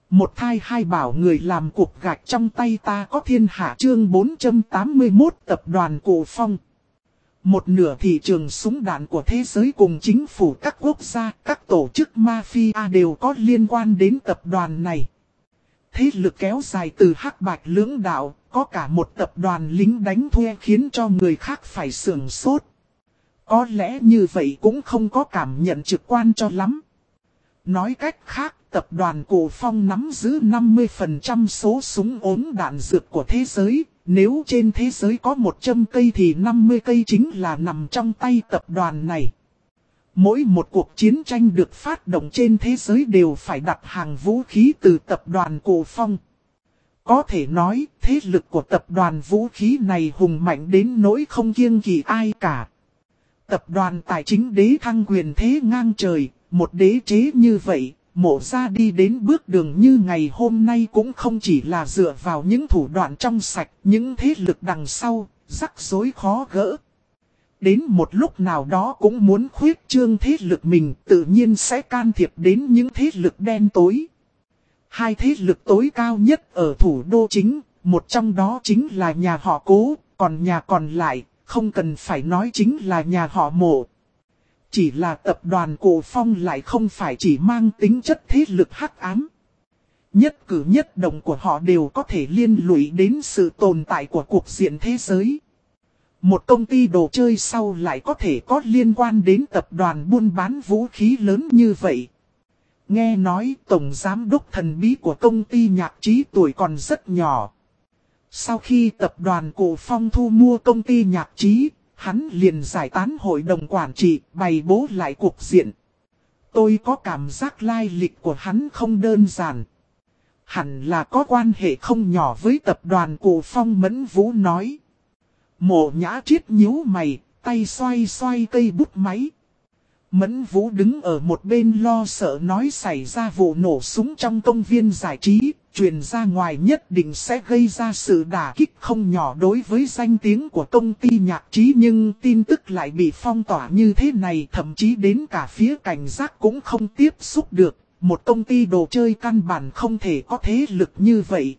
Một thai hai bảo người làm cục gạch trong tay ta có thiên hạ chương 481 tập đoàn Cổ Phong. Một nửa thị trường súng đạn của thế giới cùng chính phủ các quốc gia, các tổ chức mafia đều có liên quan đến tập đoàn này. Thế lực kéo dài từ hắc bạch lưỡng đạo, có cả một tập đoàn lính đánh thuê khiến cho người khác phải sửng sốt. Có lẽ như vậy cũng không có cảm nhận trực quan cho lắm. Nói cách khác, tập đoàn Cổ Phong nắm giữ 50% số súng ốm đạn dược của thế giới. Nếu trên thế giới có 100 cây thì 50 cây chính là nằm trong tay tập đoàn này. Mỗi một cuộc chiến tranh được phát động trên thế giới đều phải đặt hàng vũ khí từ tập đoàn Cổ Phong. Có thể nói, thế lực của tập đoàn vũ khí này hùng mạnh đến nỗi không kiêng kỵ ai cả. Tập đoàn tài chính đế thăng quyền thế ngang trời, một đế chế như vậy, Mộ ra đi đến bước đường như ngày hôm nay cũng không chỉ là dựa vào những thủ đoạn trong sạch, những thế lực đằng sau, rắc rối khó gỡ. Đến một lúc nào đó cũng muốn khuyết trương thế lực mình, tự nhiên sẽ can thiệp đến những thế lực đen tối. Hai thế lực tối cao nhất ở thủ đô chính, một trong đó chính là nhà họ Cố, còn nhà còn lại, không cần phải nói chính là nhà họ Mộ. Chỉ là tập đoàn Cổ Phong lại không phải chỉ mang tính chất thế lực hắc ám. Nhất cử nhất động của họ đều có thể liên lụy đến sự tồn tại của cuộc diện thế giới. Một công ty đồ chơi sau lại có thể có liên quan đến tập đoàn buôn bán vũ khí lớn như vậy. Nghe nói tổng giám đốc thần bí của công ty nhạc trí tuổi còn rất nhỏ. Sau khi tập đoàn Cổ Phong thu mua công ty nhạc trí, hắn liền giải tán hội đồng quản trị, bày bố lại cuộc diện. Tôi có cảm giác lai lịch của hắn không đơn giản. Hẳn là có quan hệ không nhỏ với tập đoàn Cổ Phong. Mẫn Vũ nói. Mộ Nhã Triết nhíu mày, tay xoay xoay cây bút máy. Mẫn Vũ đứng ở một bên lo sợ nói xảy ra vụ nổ súng trong công viên giải trí, truyền ra ngoài nhất định sẽ gây ra sự đả kích không nhỏ đối với danh tiếng của công ty nhạc trí, nhưng tin tức lại bị phong tỏa như thế này, thậm chí đến cả phía cảnh giác cũng không tiếp xúc được. Một công ty đồ chơi căn bản không thể có thế lực như vậy.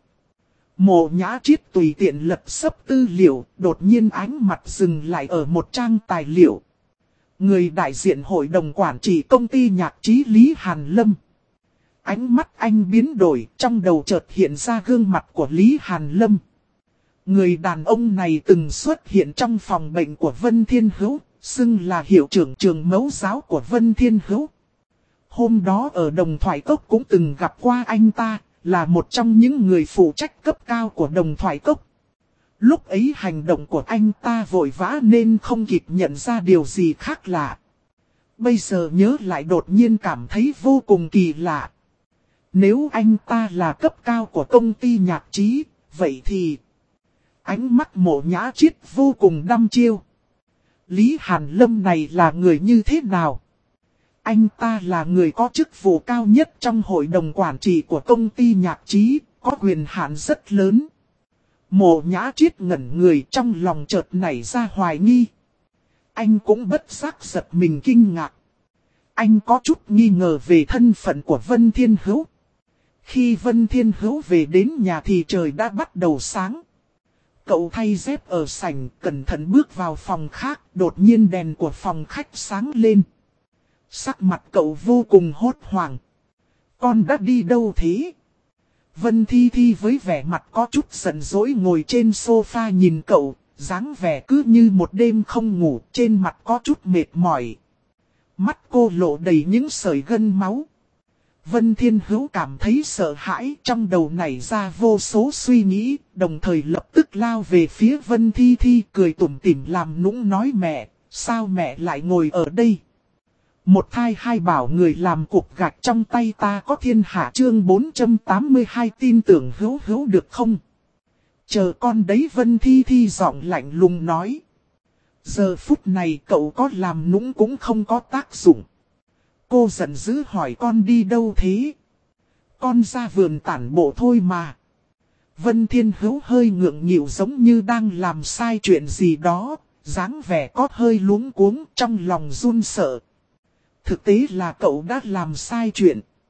Mộ Nhã Triết tùy tiện lật sấp tư liệu, đột nhiên ánh mặt dừng lại ở một trang tài liệu. Người đại diện hội đồng quản trị công ty nhạc trí Lý Hàn Lâm. Ánh mắt anh biến đổi, trong đầu chợt hiện ra gương mặt của Lý Hàn Lâm. Người đàn ông này từng xuất hiện trong phòng bệnh của Vân Thiên Hữu, xưng là hiệu trưởng trường mẫu giáo của Vân Thiên Hữu. Hôm đó ở Đồng Thoại Cốc cũng từng gặp qua anh ta, là một trong những người phụ trách cấp cao của Đồng Thoại Cốc. Lúc ấy hành động của anh ta vội vã nên không kịp nhận ra điều gì khác lạ. Bây giờ nhớ lại đột nhiên cảm thấy vô cùng kỳ lạ. Nếu anh ta là cấp cao của công ty nhạc trí, vậy thì... Ánh mắt Mộ Nhã Triết vô cùng đăm chiêu. Lý Hàn Lâm này là người như thế nào? Anh ta là người có chức vụ cao nhất trong hội đồng quản trị của công ty nhạc trí, có quyền hạn rất lớn. Mộ Nhã Triết ngẩn người, trong lòng chợt nảy ra hoài nghi. Anh cũng bất giác giật mình kinh ngạc. Anh có chút nghi ngờ về thân phận của Vân Thiên Hữu. Khi Vân Thiên Hữu về đến nhà thì trời đã bắt đầu sáng. Cậu thay dép ở sảnh, cẩn thận bước vào phòng khác, đột nhiên đèn của phòng khách sáng lên. Sắc mặt cậu vô cùng hốt hoảng. Con đã đi đâu thế? Vân Thi Thi với vẻ mặt có chút giận dỗi ngồi trên sofa nhìn cậu, dáng vẻ cứ như một đêm không ngủ, trên mặt có chút mệt mỏi. Mắt cô lộ đầy những sợi gân máu. Vân Thiên Hữu cảm thấy sợ hãi, trong đầu nảy ra vô số suy nghĩ, đồng thời lập tức lao về phía Vân Thi Thi, cười tủm tỉm làm nũng nói mẹ, sao mẹ lại ngồi ở đây? Một thai hai bảo người làm cục gạch trong tay ta có thiên hạ chương 482 tin tưởng Hữu Hữu được không? Chờ con đấy, Vân Thi Thi giọng lạnh lùng nói. Giờ phút này cậu có làm nũng cũng không có tác dụng. Cô giận dữ hỏi con đi đâu thế? Con ra vườn tản bộ thôi mà. Vân Thiên Hữu hơi ngượng nghịu giống như đang làm sai chuyện gì đó, dáng vẻ có hơi luống cuống, trong lòng run sợ. Thực tế là cậu đã làm sai chuyện.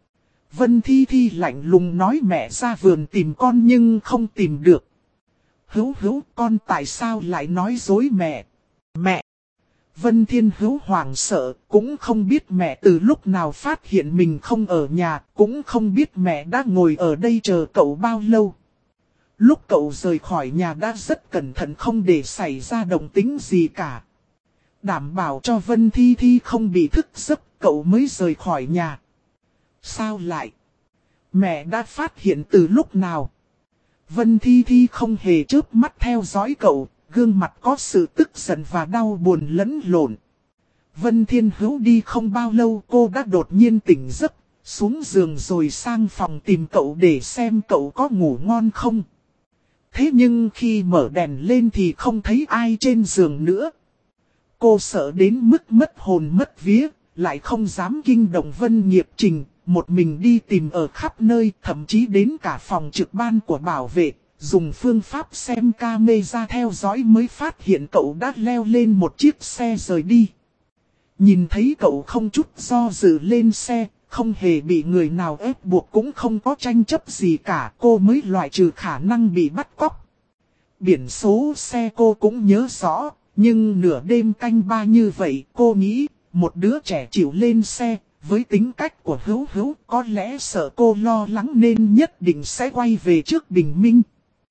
Vân Thi Thi lạnh lùng nói mẹ ra vườn tìm con nhưng không tìm được. Hữu Hữu, con tại sao lại nói dối mẹ? Mẹ! Vân Thiên Hữu hoảng sợ, cũng không biết mẹ từ lúc nào phát hiện mình không ở nhà, cũng không biết mẹ đã ngồi ở đây chờ cậu bao lâu. Lúc cậu rời khỏi nhà đã rất cẩn thận không để xảy ra động tĩnh gì cả. Đảm bảo cho Vân Thi Thi không bị thức giấc, cậu mới rời khỏi nhà. Sao lại? Mẹ đã phát hiện từ lúc nào? Vân Thi Thi không hề chớp mắt theo dõi cậu, gương mặt có sự tức giận và đau buồn lẫn lộn. Vân Thiên Hữu đi không bao lâu cô đã đột nhiên tỉnh giấc, xuống giường rồi sang phòng tìm cậu để xem cậu có ngủ ngon không. Thế nhưng khi mở đèn lên thì không thấy ai trên giường nữa. Cô sợ đến mức mất hồn mất vía, lại không dám kinh động Vân Nghiệp Trình, một mình đi tìm ở khắp nơi, thậm chí đến cả phòng trực ban của bảo vệ, dùng phương pháp xem camera theo dõi mới phát hiện cậu đã leo lên một chiếc xe rời đi. Nhìn thấy cậu không chút do dự lên xe, không hề bị người nào ép buộc cũng không có tranh chấp gì cả, cô mới loại trừ khả năng bị bắt cóc. Biển số xe cô cũng nhớ rõ, nhưng nửa đêm canh ba như vậy cô nghĩ một đứa trẻ chịu lên xe, với tính cách của Hữu Hữu có lẽ sợ cô lo lắng nên nhất định sẽ quay về trước bình minh.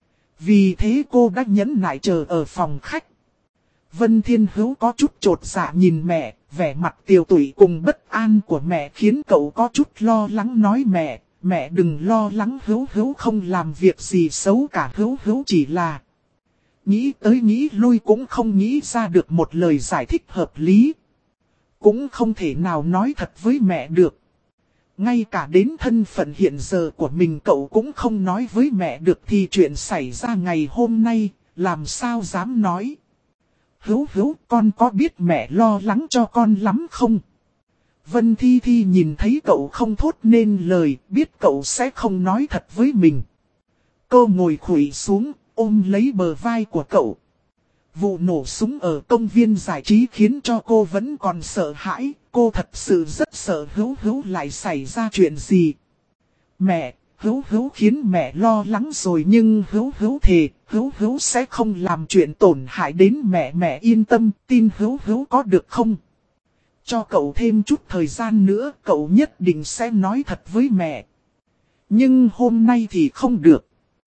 Vì thế cô đã nhẫn nại chờ ở phòng khách. Vân Thiên Hữu có chút chột dạ nhìn mẹ, vẻ mặt tiều tụy cùng bất an của mẹ khiến cậu có chút lo lắng nói mẹ đừng lo lắng, Hữu Hữu không làm việc gì xấu cả, Hữu Hữu chỉ là... Nghĩ tới nghĩ lui cũng không nghĩ ra được một lời giải thích hợp lý. Cũng không thể nào nói thật với mẹ được. Ngay cả đến thân phận hiện giờ của mình cậu cũng không nói với mẹ được thì chuyện xảy ra ngày hôm nay, làm sao dám nói. Hữu Hữu, con có biết mẹ lo lắng cho con lắm không? Vân Thi Thi nhìn thấy cậu không thốt nên lời, biết cậu sẽ không nói thật với mình. Cô ngồi khuỵu xuống, ôm lấy bờ vai của cậu. Vụ nổ súng ở công viên giải trí khiến cho cô vẫn còn sợ hãi, cô thật sự rất sợ Hữu Hữu lại xảy ra chuyện gì. Mẹ, Hữu Hữu khiến mẹ lo lắng rồi nhưng Hữu Hữu thề, Hữu Hữu sẽ không làm chuyện tổn hại đến mẹ yên tâm, tin Hữu Hữu có được không? Cho cậu thêm chút thời gian nữa, cậu nhất định sẽ nói thật với mẹ. Nhưng hôm nay thì không được.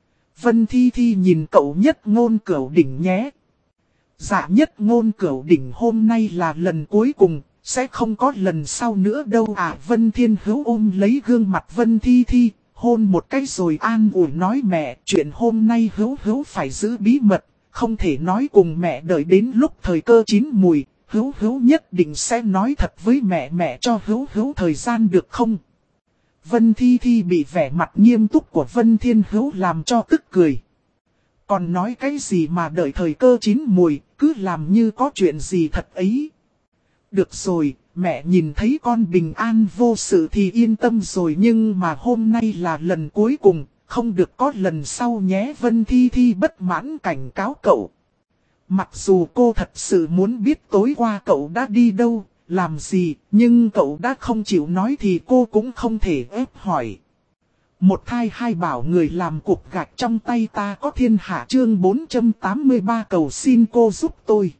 Vân Thi Thi nhìn cậu Nhất Ngôn Cửu Đỉnh nhé. Dạ Nhất Ngôn Cửu Đỉnh hôm nay là lần cuối cùng, sẽ không có lần sau nữa đâu à. Vân Thiên Hữu ôm lấy gương mặt Vân Thi Thi, hôn một cái rồi an ủi nói mẹ, chuyện hôm nay Hữu Hữu phải giữ bí mật, không thể nói cùng mẹ, đợi đến lúc thời cơ chín mùi, Hữu Hữu nhất định sẽ nói thật với mẹ cho Hữu Hữu thời gian được không? Vân Thi Thi bị vẻ mặt nghiêm túc của Vân Thiên Hữu làm cho tức cười. Còn nói cái gì mà đợi thời cơ chín mùi, cứ làm như có chuyện gì thật ấy. Được rồi, mẹ nhìn thấy con bình an vô sự thì yên tâm rồi, nhưng mà hôm nay là lần cuối cùng, không được có lần sau nhé. Vân Thi Thi bất mãn cảnh cáo cậu. Mặc dù cô thật sự muốn biết tối qua cậu đã đi đâu, làm gì, nhưng cậu đã không chịu nói thì cô cũng không thể ép hỏi. Một thai hai bảo người làm cục gạch trong tay ta có thiên hạ, chương 483 cầu xin cô giúp tôi.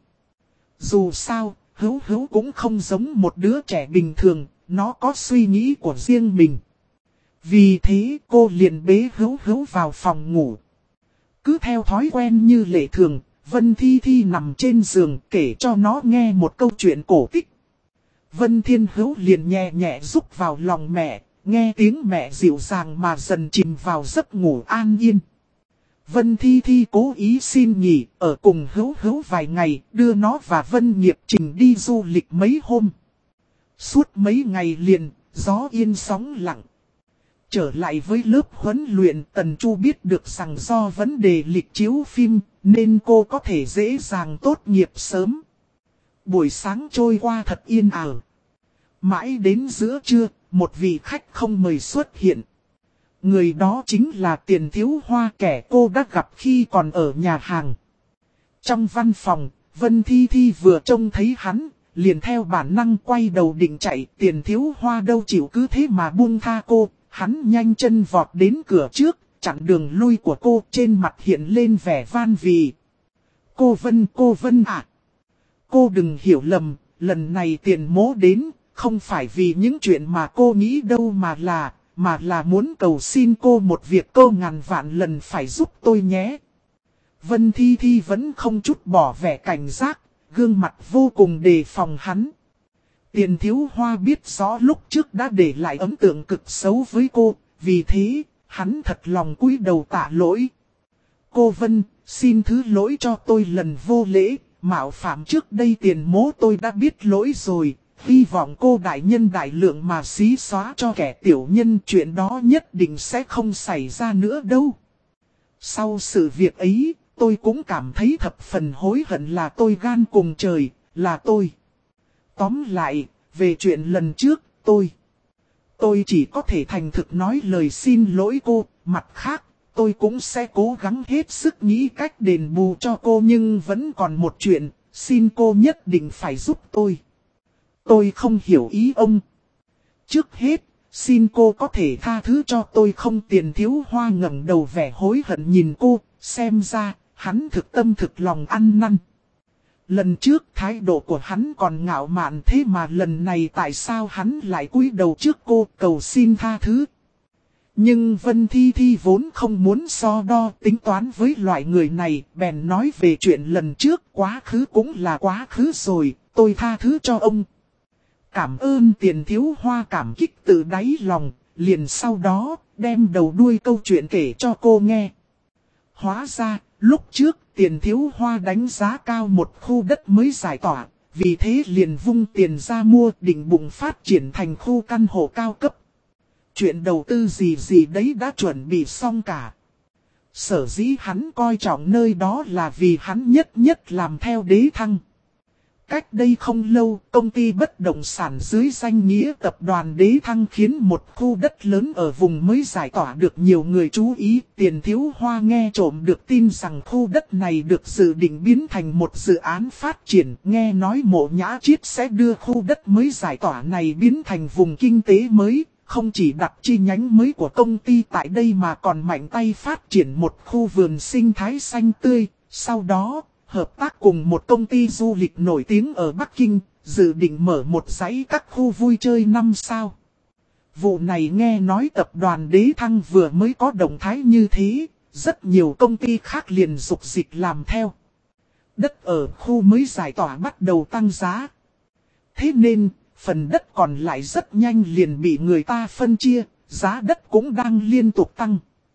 Dù sao, Hữu Hữu cũng không giống một đứa trẻ bình thường, nó có suy nghĩ của riêng mình. Vì thế cô liền bế Hữu Hữu vào phòng ngủ. Cứ theo thói quen như lệ thường, Vân Thi Thi nằm trên giường kể cho nó nghe một câu chuyện cổ tích. Vân Thiên Hữu liền nhẹ nhẹ rúc vào lòng mẹ, nghe tiếng mẹ dịu dàng mà dần chìm vào giấc ngủ an yên. Vân Thi Thi cố ý xin nghỉ, ở cùng Hữu Hữu vài ngày, đưa nó và Vân Nghiệp Trình đi du lịch mấy hôm. Suốt mấy ngày liền, gió yên sóng lặng. Trở lại với lớp huấn luyện, Tần Chu biết được rằng do vấn đề lịch chiếu phim, nên cô có thể dễ dàng tốt nghiệp sớm. Buổi sáng trôi qua thật yên ả. Mãi đến giữa trưa, một vị khách không mời xuất hiện. Người đó chính là Tiền Thiếu Hoa, kẻ cô đã gặp khi còn ở nhà hàng. Trong văn phòng, Vân Thi Thi vừa trông thấy hắn, liền theo bản năng quay đầu định chạy. Tiền Thiếu Hoa đâu chịu cứ thế mà buông tha cô, hắn nhanh chân vọt đến cửa trước, chặn đường lui của cô, trên mặt hiện lên vẻ van vỉ. Cô Vân à! Cô đừng hiểu lầm, lần này Tiền Mỗ đến, không phải vì những chuyện mà cô nghĩ đâu mà là muốn cầu xin cô một việc cô ngàn vạn lần phải giúp tôi nhé. Vân Thi Thi vẫn không chút bỏ vẻ cảnh giác, gương mặt vô cùng đề phòng hắn. Tiền Thiếu Hoa biết rõ lúc trước đã để lại ấn tượng cực xấu với cô, vì thế, hắn thật lòng cúi đầu tạ lỗi. Cô Vân, xin thứ lỗi cho tôi lần vô lễ, mạo phạm trước đây Tiền Mỗ tôi đã biết lỗi rồi. Hy vọng cô đại nhân đại lượng mà xí xóa cho kẻ tiểu nhân, chuyện đó nhất định sẽ không xảy ra nữa đâu. Sau sự việc ấy, tôi cũng cảm thấy thập phần hối hận là tôi gan cùng trời, là tôi. Tóm lại, về chuyện lần trước, tôi chỉ có thể thành thực nói lời xin lỗi cô, mặt khác, tôi cũng sẽ cố gắng hết sức nghĩ cách đền bù cho cô, nhưng vẫn còn một chuyện, xin cô nhất định phải giúp tôi. Tôi không hiểu ý ông. Trước hết, xin cô có thể tha thứ cho tôi không? Tiền Thiếu Hoa ngẩng đầu vẻ hối hận nhìn cô, xem ra, hắn thực tâm thực lòng ăn năn. Lần trước thái độ của hắn còn ngạo mạn, thế mà lần này tại sao hắn lại cúi đầu trước cô cầu xin tha thứ? Nhưng Vân Thi Thi vốn không muốn so đo tính toán với loại người này, bèn nói về chuyện lần trước, quá khứ cũng là quá khứ rồi, tôi tha thứ cho ông. Cảm ơn. Tiền Thiếu Hoa cảm kích từ đáy lòng, liền sau đó đem đầu đuôi câu chuyện kể cho cô nghe. Hóa ra, lúc trước Tiền Thiếu Hoa đánh giá cao một khu đất mới giải tỏa, vì thế liền vung tiền ra mua, định bụng phát triển thành khu căn hộ cao cấp. Chuyện đầu tư gì đấy đã chuẩn bị xong cả. Sở dĩ hắn coi trọng nơi đó là vì hắn nhất làm theo Đế Thăng. Cách đây không lâu, công ty bất động sản dưới danh nghĩa tập đoàn Đế Thăng khiến một khu đất lớn ở vùng mới giải tỏa được nhiều người chú ý. Tiền Thiếu Hoa nghe trộm được tin rằng khu đất này được dự định biến thành một dự án phát triển. Nghe nói Mộ Nhã Chiết sẽ đưa khu đất mới giải tỏa này biến thành vùng kinh tế mới. Không chỉ đặt chi nhánh mới của công ty tại đây mà còn mạnh tay phát triển một khu vườn sinh thái xanh tươi. Sau đó, hợp tác cùng một công ty du lịch nổi tiếng ở Bắc Kinh, dự định mở một dãy các khu vui chơi 5 sao. Vụ này nghe nói tập đoàn Đế Thăng vừa mới có động thái như thế, rất nhiều công ty khác liền dục dịch làm theo. Đất ở khu mới giải tỏa bắt đầu tăng giá. Thế nên, phần đất còn lại rất nhanh liền bị người ta phân chia, giá đất cũng đang liên tục tăng.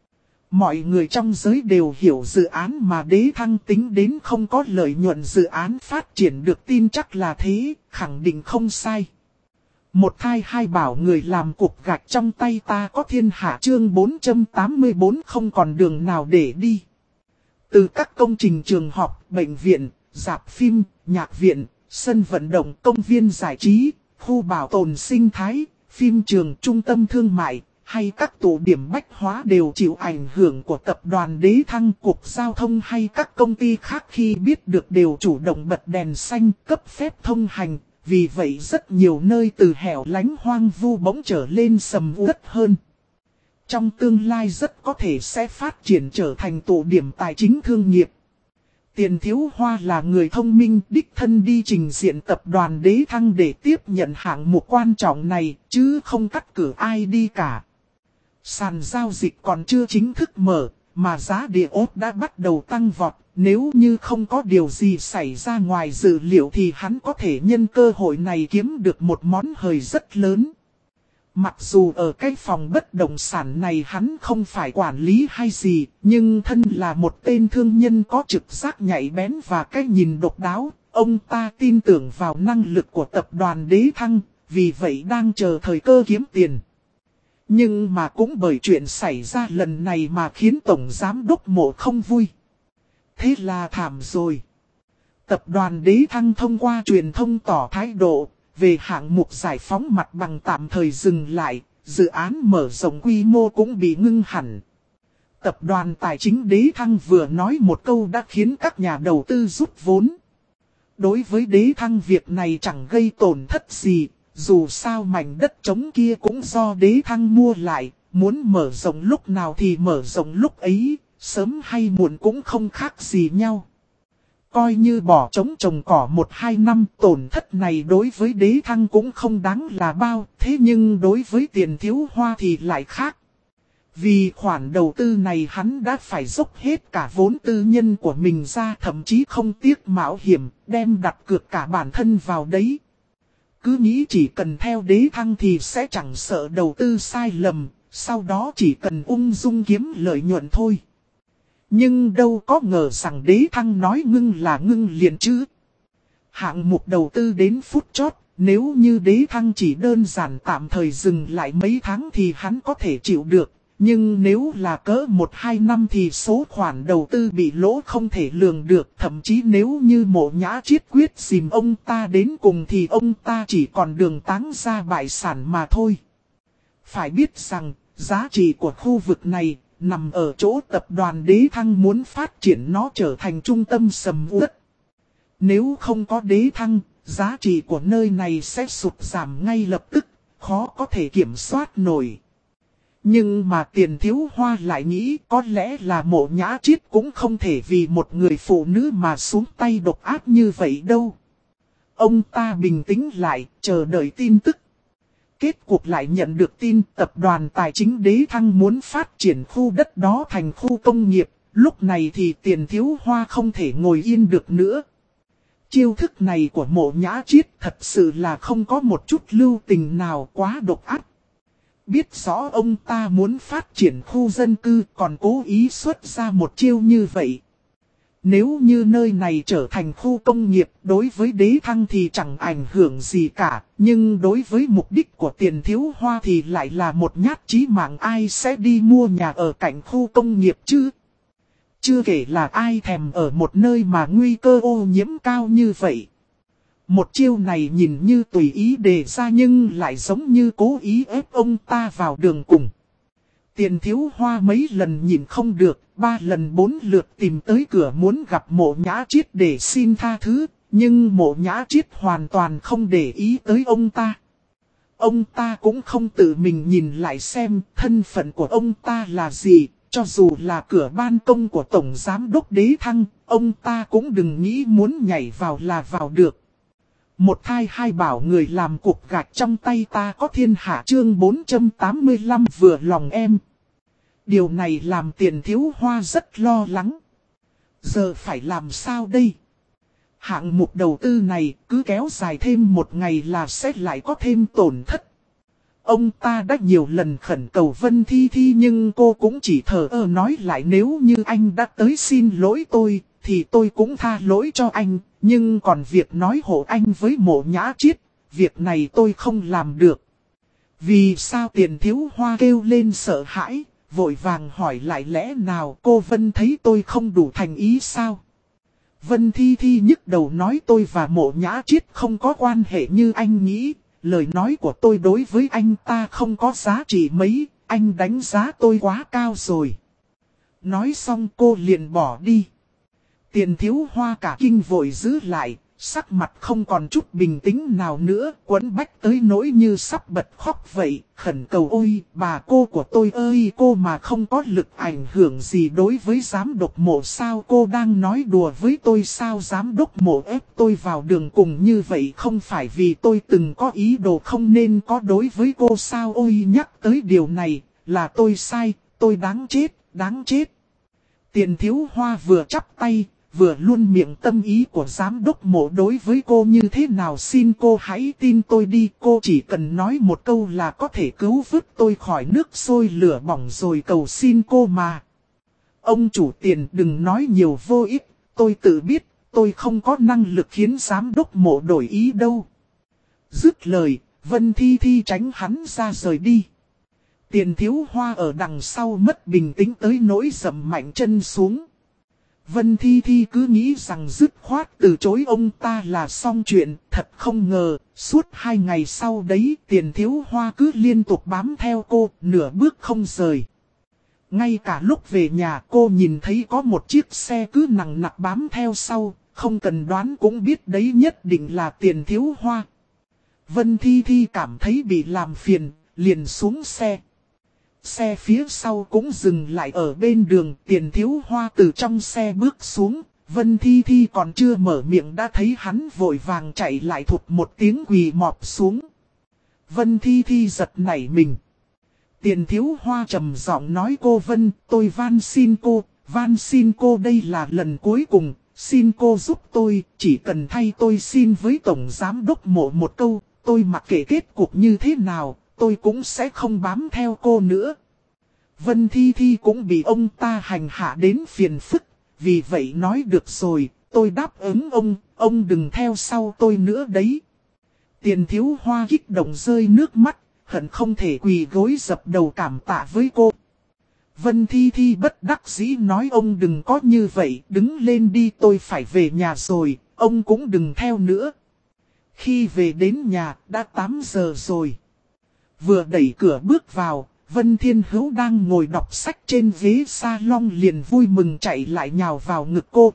Mọi người trong giới đều hiểu dự án mà Đế Thăng tính đến không có lợi nhuận, dự án phát triển được tin chắc là thế, khẳng định không sai. Một thai hai bảo người làm cục gạch trong tay ta có thiên hạ. Chương 484 không còn đường nào để đi. Từ các công trình trường học, bệnh viện, rạp phim, nhạc viện, sân vận động, công viên giải trí, khu bảo tồn sinh thái, phim trường, trung tâm thương mại, hay các tụ điểm bách hóa đều chịu ảnh hưởng của tập đoàn Đế Thăng. Cục giao thông hay các công ty khác khi biết được đều chủ động bật đèn xanh cấp phép thông hành. Vì vậy rất nhiều nơi từ hẻo lánh hoang vu bỗng trở lên sầm uất hơn. Trong tương lai rất có thể sẽ phát triển trở thành tụ điểm tài chính thương nghiệp. Tiền Thiếu Hoa là người thông minh, đích thân đi trình diện tập đoàn Đế Thăng để tiếp nhận hạng mục quan trọng này, chứ không cắt cử ai đi cả. Sàn giao dịch còn chưa chính thức mở, mà giá địa ốt đã bắt đầu tăng vọt. Nếu như không có điều gì xảy ra ngoài dự liệu thì hắn có thể nhân cơ hội này kiếm được một món hời rất lớn. Mặc dù ở cái phòng bất động sản này hắn không phải quản lý hay gì, nhưng thân là một tên thương nhân có trực giác nhạy bén và cái nhìn độc đáo, ông ta tin tưởng vào năng lực của tập đoàn Đế Thăng, vì vậy đang chờ thời cơ kiếm tiền. Nhưng mà cũng bởi chuyện xảy ra lần này mà khiến Tổng Giám đốc Mộ không vui. Thế là thảm rồi. Tập đoàn Đế Thăng thông qua truyền thông tỏ thái độ về hạng mục giải phóng mặt bằng tạm thời dừng lại, dự án mở rộng quy mô cũng bị ngưng hẳn. Tập đoàn Tài chính Đế Thăng vừa nói một câu đã khiến các nhà đầu tư rút vốn. Đối với Đế Thăng việc này chẳng gây tổn thất gì, dù sao mảnh đất trống kia cũng do Đế Thăng mua lại, muốn mở rộng lúc nào thì mở rộng lúc ấy, sớm hay muộn cũng không khác gì nhau. Coi như bỏ trống trồng cỏ 1-2 năm, tổn thất này đối với Đế Thăng cũng không đáng là bao, thế nhưng đối với Tiền Thiếu Hoa thì lại khác. Vì khoản đầu tư này hắn đã phải dốc hết cả vốn tư nhân của mình ra, thậm chí không tiếc mạo hiểm, đem đặt cược cả bản thân vào đấy. Cứ nghĩ chỉ cần theo Đế Thăng thì sẽ chẳng sợ đầu tư sai lầm, sau đó chỉ cần ung dung kiếm lợi nhuận thôi. Nhưng đâu có ngờ rằng Đế Thăng nói ngưng là ngưng liền chứ. Hạng mục đầu tư đến phút chót, nếu như Đế Thăng chỉ đơn giản tạm thời dừng lại mấy tháng thì hắn có thể chịu được. Nhưng nếu là cỡ 1-2 năm thì số khoản đầu tư bị lỗ không thể lường được. Thậm chí nếu như Mộ Nhã Chiết quyết dìm ông ta đến cùng thì ông ta chỉ còn đường táng ra bại sản mà thôi. Phải biết rằng, giá trị của khu vực này nằm ở chỗ tập đoàn Đế Thăng muốn phát triển nó trở thành trung tâm sầm uất. Nếu không có Đế Thăng, giá trị của nơi này sẽ sụt giảm ngay lập tức, khó có thể kiểm soát nổi. Nhưng mà Tiền Thiếu Hoa lại nghĩ có lẽ là Mộ Nhã Chiết cũng không thể vì một người phụ nữ mà xuống tay độc ác như vậy đâu. Ông ta bình tĩnh lại, chờ đợi tin tức. Kết cuộc lại nhận được tin tập đoàn tài chính Đế Thăng muốn phát triển khu đất đó thành khu công nghiệp, lúc này thì Tiền Thiếu Hoa không thể ngồi yên được nữa. Chiêu thức này của Mộ Nhã Chiết thật sự là không có một chút lưu tình nào, quá độc ác. Biết rõ ông ta muốn phát triển khu dân cư còn cố ý xuất ra một chiêu như vậy. Nếu như nơi này trở thành khu công nghiệp, đối với Đế Thăng thì chẳng ảnh hưởng gì cả. Nhưng đối với mục đích của Tiền Thiếu Hoa thì lại là một nhát chí mạng, ai sẽ đi mua nhà ở cạnh khu công nghiệp chứ? Chưa kể là ai thèm ở một nơi mà nguy cơ ô nhiễm cao như vậy. Một chiêu này nhìn như tùy ý đề ra nhưng lại giống như cố ý ép ông ta vào đường cùng. Tiền Thiếu Hoa mấy lần nhìn không được, 3 lần 4 lượt tìm tới cửa muốn gặp Mộ Nhã Chiết để xin tha thứ, nhưng Mộ Nhã Chiết hoàn toàn không để ý tới ông ta. Ông ta cũng không tự mình nhìn lại xem thân phận của ông ta là gì, cho dù là cửa ban công của Tổng Giám đốc Đế Thăng, ông ta cũng đừng nghĩ muốn nhảy vào là vào được. Một thai hai bảo người làm cục gạch trong tay ta có thiên hạ chương 485 vừa lòng em. Điều này làm Tiền Thiếu Hoa rất lo lắng. Giờ phải làm sao đây? Hạng mục đầu tư này cứ kéo dài thêm một ngày là sẽ lại có thêm tổn thất. Ông ta đã nhiều lần khẩn cầu Vân Thi Thi nhưng cô cũng chỉ thờ ơ nói lại nếu như anh đã tới xin lỗi tôi thì tôi cũng tha lỗi cho anh. Nhưng còn việc nói hộ anh với Mộ Nhã Chiết, việc này tôi không làm được. Vì sao Tiền Thiếu Hoa kêu lên sợ hãi, vội vàng hỏi lại lẽ nào cô Vân thấy tôi không đủ thành ý sao? Vân Thi Thi nhức đầu nói tôi và Mộ Nhã Chiết không có quan hệ như anh nghĩ. Lời nói của tôi đối với anh ta không có giá trị mấy, anh đánh giá tôi quá cao rồi. Nói xong cô liền bỏ đi. Tiền Thiếu Hoa cả kinh vội giữ lại, sắc mặt không còn chút bình tĩnh nào nữa, quấn bách tới nỗi như sắp bật khóc vậy, khẩn cầu ôi, bà cô của tôi ơi, cô mà không có lực ảnh hưởng gì đối với giám đốc Mộ sao, cô đang nói đùa với tôi sao, giám đốc Mộ ép tôi vào đường cùng như vậy không phải vì tôi từng có ý đồ không nên có đối với cô sao, ôi nhắc tới điều này, là tôi sai, tôi đáng chết, đáng chết. Tiền Thiếu Hoa vừa chắp tay, vừa luôn miệng tâm ý của giám đốc Mộ đối với cô như thế nào, xin cô hãy tin tôi đi, cô chỉ cần nói một câu là có thể cứu vớt tôi khỏi nước sôi lửa bỏng rồi, cầu xin cô mà. Ông chủ Tiền đừng nói nhiều vô ích, tôi tự biết, tôi không có năng lực khiến giám đốc Mộ đổi ý đâu. Dứt lời, Vân Thi Thi tránh hắn ra rời đi. Tiền Thiếu Hoa ở đằng sau mất bình tĩnh tới nỗi dậm mạnh chân xuống. Vân Thi Thi cứ nghĩ rằng dứt khoát từ chối ông ta là xong chuyện, thật không ngờ, suốt 2 ngày sau đấy Tiền Thiếu Hoa cứ liên tục bám theo cô, nửa bước không rời. Ngay cả lúc về nhà cô nhìn thấy có một chiếc xe cứ nằng nặc bám theo sau, không cần đoán cũng biết đấy nhất định là Tiền Thiếu Hoa. Vân Thi Thi cảm thấy bị làm phiền, liền xuống xe. xe phía sau cũng dừng lại ở bên đường. Tiền Thiếu Hoa từ trong xe bước xuống, Vân Thi Thi còn chưa mở miệng đã thấy hắn vội vàng chạy lại thụt một tiếng quỳ mọp xuống. Vân Thi Thi giật nảy mình. Tiền Thiếu Hoa trầm giọng nói cô Vân, tôi van xin cô đây là lần cuối cùng, xin cô giúp tôi, chỉ cần thay tôi xin với Tổng Giám Đốc Mộ một câu, tôi mặc kệ kết cục như thế nào, tôi cũng sẽ không bám theo cô nữa. Vân Thi Thi cũng bị ông ta hành hạ đến phiền phức, vì vậy nói được rồi, tôi đáp ứng ông đừng theo sau tôi nữa đấy. Tiền Thiếu Hoa kích động rơi nước mắt, hận không thể quỳ gối dập đầu cảm tạ với cô. Vân Thi Thi bất đắc dĩ nói ông đừng có như vậy, đứng lên đi tôi phải về nhà rồi, ông cũng đừng theo nữa. Khi về đến nhà, đã 8 giờ rồi. Vừa đẩy cửa bước vào, Vân Thiên Hữu đang ngồi đọc sách trên ghế salon liền vui mừng chạy lại nhào vào ngực cô.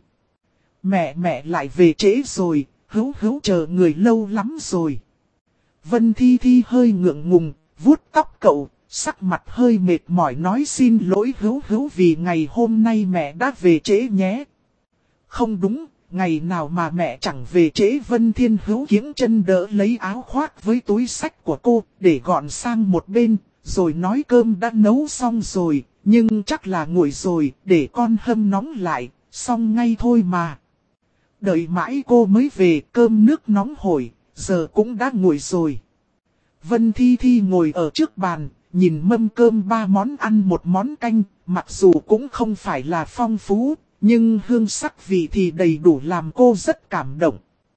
Mẹ lại về trễ rồi, Hữu chờ người lâu lắm rồi. Vân Thi Thi hơi ngượng ngùng, vuốt tóc cậu, sắc mặt hơi mệt mỏi nói xin lỗi Hữu vì ngày hôm nay mẹ đã về trễ nhé. Không đúng, ngày nào mà mẹ chẳng về trễ. Vân Thiên Hữu kiếng chân đỡ lấy áo khoác với túi sách của cô để gọn sang một bên, rồi nói cơm đã nấu xong rồi, nhưng chắc là nguội rồi, để con hâm nóng lại, xong ngay thôi mà. Đợi mãi cô mới về, cơm nước nóng hổi, giờ cũng đã nguội rồi. Vân Thi Thi ngồi ở trước bàn, nhìn mâm cơm 3 món ăn 1 món canh, mặc dù cũng không phải là phong phú, nhưng hương sắc vị thì đầy đủ làm cô rất cảm động.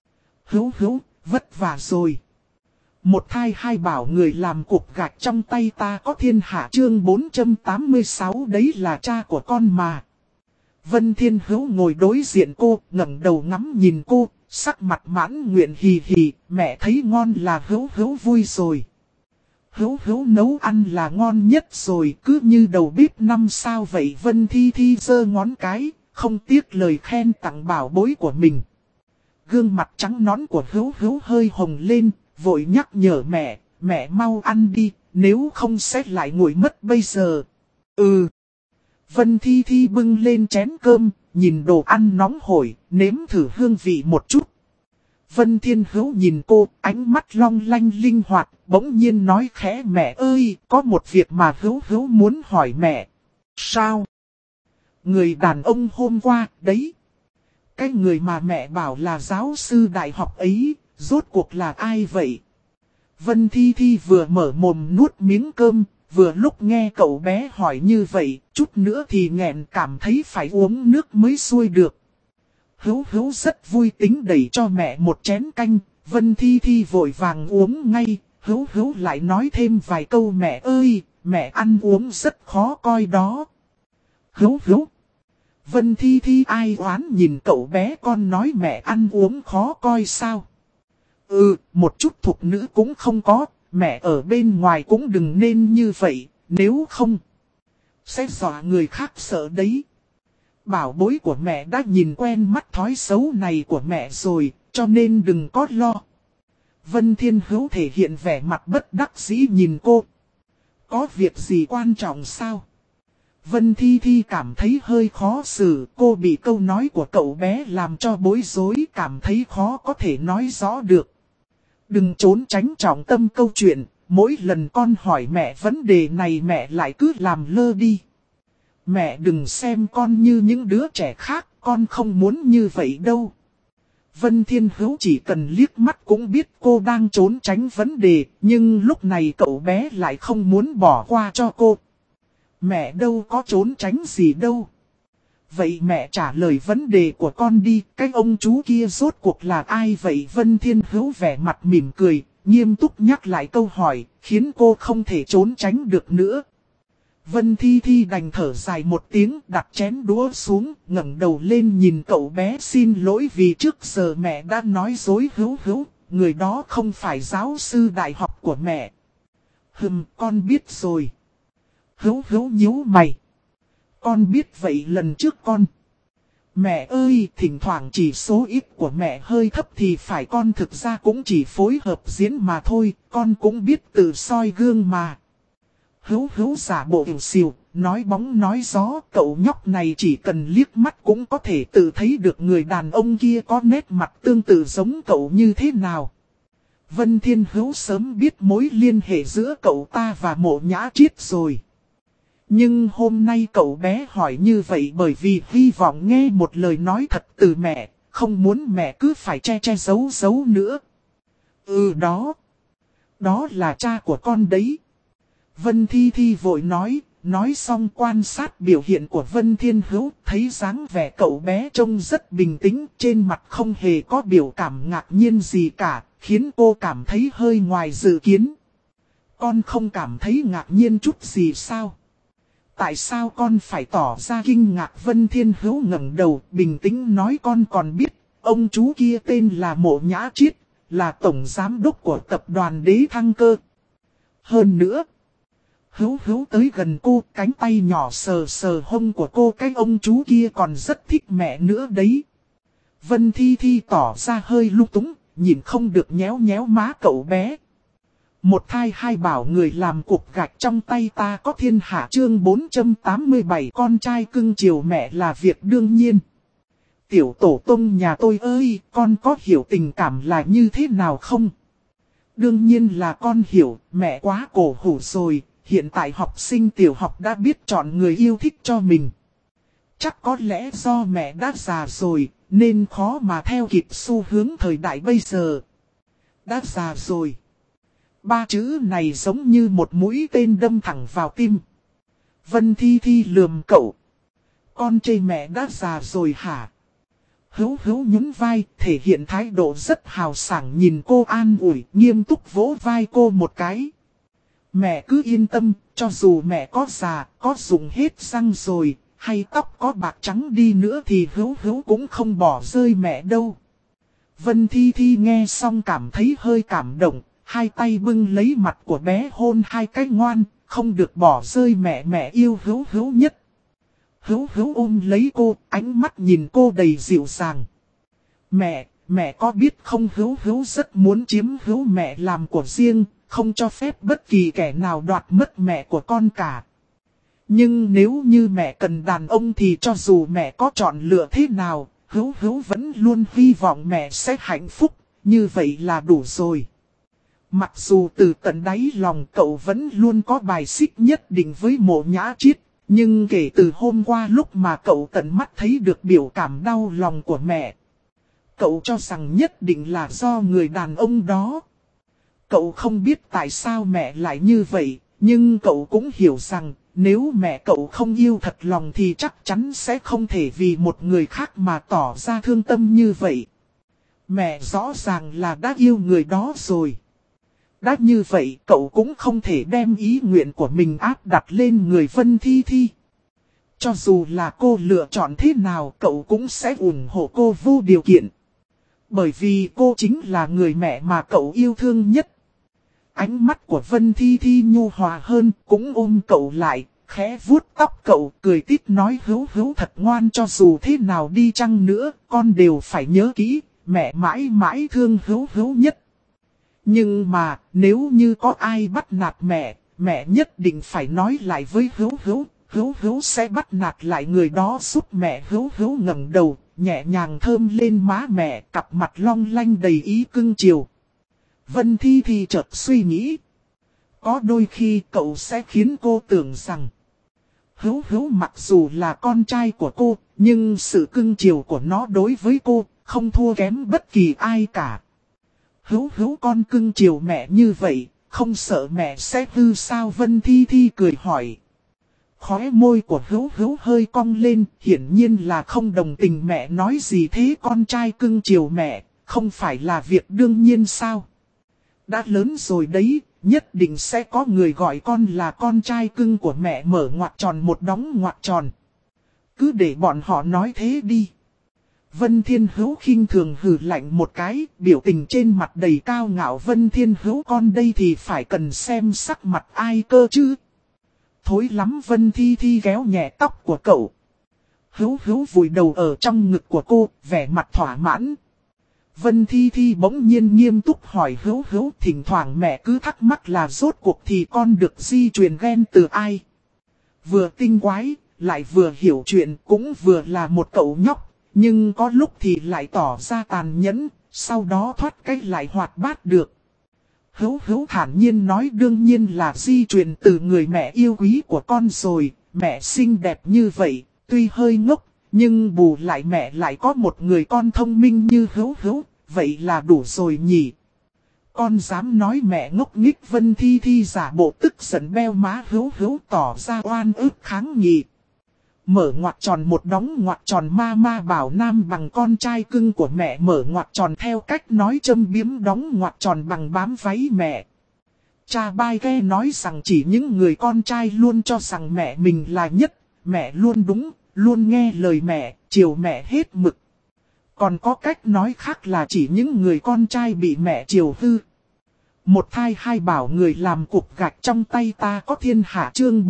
Hữu, vất vả rồi. Một thai hai bảo người làm cục gạch trong tay ta có thiên hạ chương 486 đấy là cha của con mà. Vân Thiên Hữu ngồi đối diện cô, ngẩng đầu ngắm nhìn cô, sắc mặt mãn nguyện hì hì, mẹ thấy ngon là Hữu vui rồi. Hữu nấu ăn là ngon nhất rồi, cứ như đầu bếp 5 sao vậy. Vân Thi Thi giơ ngón cái, không tiếc lời khen tặng bảo bối của mình. Gương mặt trắng nõn của Hữu hơi hồng lên, vội nhắc nhở mẹ mau ăn đi, nếu không sẽ lại nguội mất bây giờ. Vân Thi Thi bưng lên chén cơm, nhìn đồ ăn nóng hổi, nếm thử hương vị một chút. Vân Thiên Hữu nhìn cô, ánh mắt long lanh linh hoạt, bỗng nhiên nói khẽ mẹ ơi, có một việc mà Hữu muốn hỏi mẹ. Sao? Người đàn ông hôm qua, đấy. Cái người mà mẹ bảo là giáo sư đại học ấy, rốt cuộc là ai vậy? Vân Thi Thi vừa mở mồm nuốt miếng cơm, vừa lúc nghe cậu bé hỏi như vậy, chút nữa thì nghẹn cảm thấy phải uống nước mới xuôi được. Hữu rất vui tính đẩy cho mẹ một chén canh, Vân Thi Thi vội vàng uống ngay, Hữu lại nói thêm vài câu mẹ ơi, mẹ ăn uống rất khó coi đó. Hữu. Vân Thi Thi ai oán nhìn cậu bé con nói mẹ ăn uống khó coi sao? Một chút thục nữ cũng không có, mẹ ở bên ngoài cũng đừng nên như vậy, nếu không sẽ dọa người khác sợ đấy. Bảo bối của mẹ đã nhìn quen mắt thói xấu này của mẹ rồi, cho nên đừng có lo. Vân Thiên Hữu thể hiện vẻ mặt bất đắc dĩ nhìn cô. Có việc gì quan trọng sao? Vân Thi Thi cảm thấy hơi khó xử, cô bị câu nói của cậu bé làm cho bối rối, cảm thấy khó có thể nói rõ được. Đừng trốn tránh trọng tâm câu chuyện, mỗi lần con hỏi mẹ vấn đề này mẹ lại cứ làm lơ đi. Mẹ đừng xem con như những đứa trẻ khác, con không muốn như vậy đâu. Vân Thiên Hữu chỉ cần liếc mắt cũng biết cô đang trốn tránh vấn đề, nhưng lúc này cậu bé lại không muốn bỏ qua cho cô. Mẹ đâu có trốn tránh gì đâu. Vậy mẹ trả lời vấn đề của con đi, cái ông chú kia rốt cuộc là ai vậy? Vân Thiên Hữu vẻ mặt mỉm cười, nghiêm túc nhắc lại câu hỏi, khiến cô không thể trốn tránh được nữa. Vân Thi Thi đành thở dài một tiếng, đặt chén đũa xuống, ngẩng đầu lên nhìn cậu bé xin lỗi vì trước giờ mẹ đã nói dối Hữu, người đó không phải giáo sư đại học của mẹ. Con biết rồi. Hữu nhíu mày. Con biết vậy lần trước con. Mẹ ơi, thỉnh thoảng chỉ số ít của mẹ hơi thấp thì phải, con thực ra cũng chỉ phối hợp diễn mà thôi, con cũng biết tự soi gương mà. Hữu hữu giả bộ hiểu xìu, nói bóng nói gió, cậu nhóc này chỉ cần liếc mắt cũng có thể tự thấy được người đàn ông kia có nét mặt tương tự giống cậu như thế nào. Vân Thiên Hữu sớm biết mối liên hệ giữa cậu ta và Mộ Nhã Triết rồi. Nhưng hôm nay cậu bé hỏi như vậy bởi vì hy vọng nghe một lời nói thật từ mẹ, không muốn mẹ cứ phải che che giấu giấu nữa. Đó. Đó là cha của con đấy. Vân Thi Thi vội nói xong quan sát biểu hiện của Vân Thiên Hữu, thấy dáng vẻ cậu bé trông rất bình tĩnh, trên mặt không hề có biểu cảm ngạc nhiên gì cả, khiến cô cảm thấy hơi ngoài dự kiến. Con không cảm thấy ngạc nhiên chút gì sao? Tại sao con phải tỏ ra kinh ngạc? Vân Thiên Hữu ngẩng đầu, bình tĩnh nói con còn biết, ông chú kia tên là Mộ Nhã Triết, là tổng giám đốc của tập đoàn Đế Thăng cơ. Hơn nữa, Hữu Hữu tới gần cô, cánh tay nhỏ sờ sờ hông của cô, cái ông chú kia còn rất thích mẹ nữa đấy. Vân Thi Thi tỏ ra hơi lung túng, nhìn không được nhéo nhéo má cậu bé. Một thai hai bảo người làm cục gạch trong tay ta có thiên hạ. Chương 487 con trai cưng chiều mẹ là việc đương nhiên. Tiểu tổ tông nhà tôi ơi, con có hiểu tình cảm là như thế nào không? Đương nhiên là con hiểu, mẹ quá cổ hủ rồi, hiện tại học sinh tiểu học đã biết chọn người yêu thích cho mình. Chắc có lẽ do mẹ đã già rồi, nên khó mà theo kịp xu hướng thời đại bây giờ. Đã già rồi. Ba chữ này giống như một mũi tên đâm thẳng vào tim. Vân Thi Thi lườm cậu. Con chê mẹ đã già rồi hả? Hữu Hữu nhún vai, thể hiện thái độ rất hào sảng, nhìn cô an ủi, nghiêm túc vỗ vai cô một cái. Mẹ cứ yên tâm, cho dù mẹ có già, có dùng hết răng rồi, hay tóc có bạc trắng đi nữa thì Hữu Hữu cũng không bỏ rơi mẹ đâu. Vân Thi Thi nghe xong cảm thấy hơi cảm động, hai tay bưng lấy mặt của bé hôn hai cái ngoan, không được bỏ rơi mẹ, mẹ yêu Hữu Hữu nhất. Hữu Hữu ôm lấy cô, ánh mắt nhìn cô đầy dịu dàng. Mẹ có biết không, Hữu Hữu rất muốn chiếm hữu mẹ làm của riêng, không cho phép bất kỳ kẻ nào đoạt mất mẹ của con cả. Nhưng nếu như mẹ cần đàn ông thì cho dù mẹ có chọn lựa thế nào, Hữu Hữu vẫn luôn hy vọng mẹ sẽ hạnh phúc, như vậy là đủ rồi. Mặc dù từ tận đáy lòng cậu vẫn luôn có bài xích nhất định với Mộ Nhã Triết, nhưng kể từ hôm qua lúc mà cậu tận mắt thấy được biểu cảm đau lòng của mẹ, cậu cho rằng nhất định là do người đàn ông đó. Cậu không biết tại sao mẹ lại như vậy, nhưng cậu cũng hiểu rằng nếu mẹ cậu không yêu thật lòng thì chắc chắn sẽ không thể vì một người khác mà tỏ ra thương tâm như vậy. Mẹ rõ ràng là đã yêu người đó rồi. Đã như vậy cậu cũng không thể đem ý nguyện của mình áp đặt lên người Vân Thi Thi. Cho dù là cô lựa chọn thế nào cậu cũng sẽ ủng hộ cô vô điều kiện. Bởi vì cô chính là người mẹ mà cậu yêu thương nhất. Ánh mắt của Vân Thi Thi nhu hòa hơn, cũng ôm cậu lại, khẽ vuốt tóc cậu, cười tít nói Hữu Hữu thật ngoan, cho dù thế nào đi chăng nữa, con đều phải nhớ kỹ, mẹ mãi mãi thương Hữu Hữu nhất. Nhưng mà, nếu như có ai bắt nạt mẹ, mẹ nhất định phải nói lại với Hữu Hữu, Hữu Hữu sẽ bắt nạt lại người đó giúp mẹ. Hữu Hữu ngẩng đầu, nhẹ nhàng thơm lên má mẹ, cặp mặt long lanh đầy ý cưng chiều. Vân Thi Thi chợt suy nghĩ. Có đôi khi cậu sẽ khiến cô tưởng rằng Hữu Hữu mặc dù là con trai của cô, nhưng sự cưng chiều của nó đối với cô không thua kém bất kỳ ai cả. Hữu Hữu con cưng chiều mẹ như vậy, không sợ mẹ sẽ hư sao? Vân Thi Thi cười hỏi. Khóe môi của Hữu Hữu hơi cong lên, hiển nhiên là không đồng tình mẹ nói gì thế. Con trai cưng chiều mẹ, không phải là việc đương nhiên sao? Đã lớn rồi đấy, nhất định sẽ có người gọi con là con trai cưng của mẹ. Mở ngoặc tròn một đóng ngoặc tròn. Cứ để bọn họ nói thế đi. Vân Thiên Hữu khinh thường hừ lạnh một cái, biểu tình trên mặt đầy cao ngạo. Vân Thiên Hữu con đây thì phải cần xem sắc mặt ai cơ chứ. Thối lắm. Vân Thi Thi kéo nhẹ tóc của cậu. Hữu Hữu vùi đầu ở trong ngực của cô, vẻ mặt thỏa mãn. Vân Thi Thi bỗng nhiên nghiêm túc hỏi Hữu Hữu, thỉnh thoảng mẹ cứ thắc mắc là rốt cuộc thì con được di truyền gen từ ai. Vừa tinh quái, lại vừa hiểu chuyện, cũng vừa là một cậu nhóc, nhưng có lúc thì lại tỏ ra tàn nhẫn, sau đó thoát cách lại hoạt bát được. Hữu Hữu thản nhiên nói đương nhiên là di truyền từ người mẹ yêu quý của con rồi, mẹ xinh đẹp như vậy, tuy hơi ngốc, nhưng bù lại mẹ lại có một người con thông minh như Hữu Hữu, vậy là đủ rồi nhỉ. Con dám nói mẹ ngốc nghếch. Vân Thi Thi giả bộ tức giận beo má Hữu Hữu tỏ ra oan ức kháng nghị. Mở ngoặc tròn một đóng ngoặc tròn ma bảo nam bằng con trai cưng của mẹ, mở ngoặc tròn theo cách nói châm biếm, đóng ngoặc tròn bằng bám váy mẹ. Cha bai ghe nói rằng chỉ những người con trai luôn cho rằng mẹ mình là nhất, mẹ luôn đúng, luôn nghe lời mẹ, chiều mẹ hết mực. Còn có cách nói khác là chỉ những người con trai bị mẹ chiều hư. Một thai hai bảo người làm cục gạch trong tay ta có thiên hạ. Chương